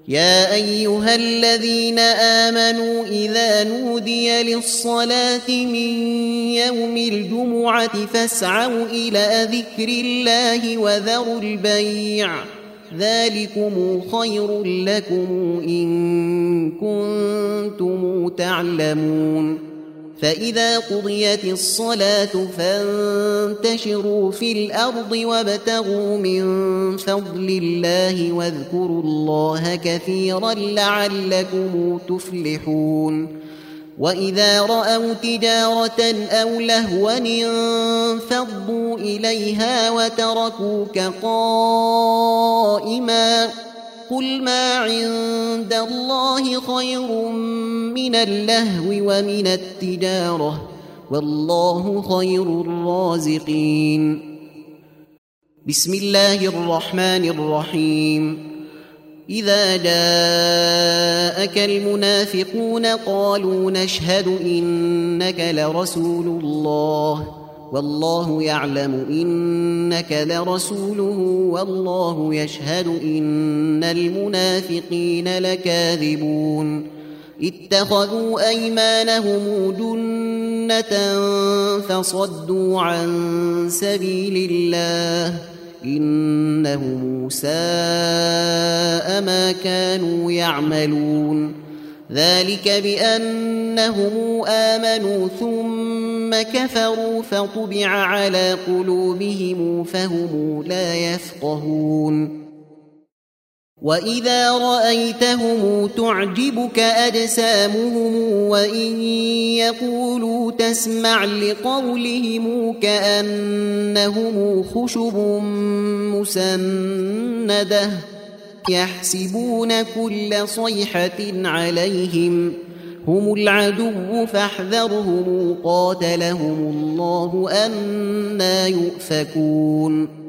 يا أيها الذين آمنوا إذا نودي للصلاة من يوم الجمعة فاسعوا إلى ذكر الله وذروا البيع ذلكم خير لكم إن كنتم تعلمون فإذا قضيت الصلاة فانتشروا في الأرض وابتغوا من فضل الله واذكروا الله كثيرا لعلكم تفلحون وإذا رأوا تجارة أو لهوا انفضوا إليها وتركوك قائما قل ما عند الله خير من اللهو ومن التجارة والله خير الرازقين بسم الله الرحمن الرحيم إذا جاءك المنافقون قالوا نشهد إنك لرسول الله والله يعلم إنك لرسوله والله يشهد إن المنافقين لكاذبون اتخذوا أيمانهم جنة فصدوا عن سبيل الله إنهم ساء ما كانوا يعملون ذلك بأنهم آمنوا ثم كفروا فطبع على قلوبهم فهم لا يفقهون وإذا رأيتهم تعجبك أجسامهم وإن يقولوا تسمع لقولهم كأنهم خشب مسندة يحسبون كل صيحة عليهم هم العدو فاحذرهم قاتلهم الله أنى يؤفكون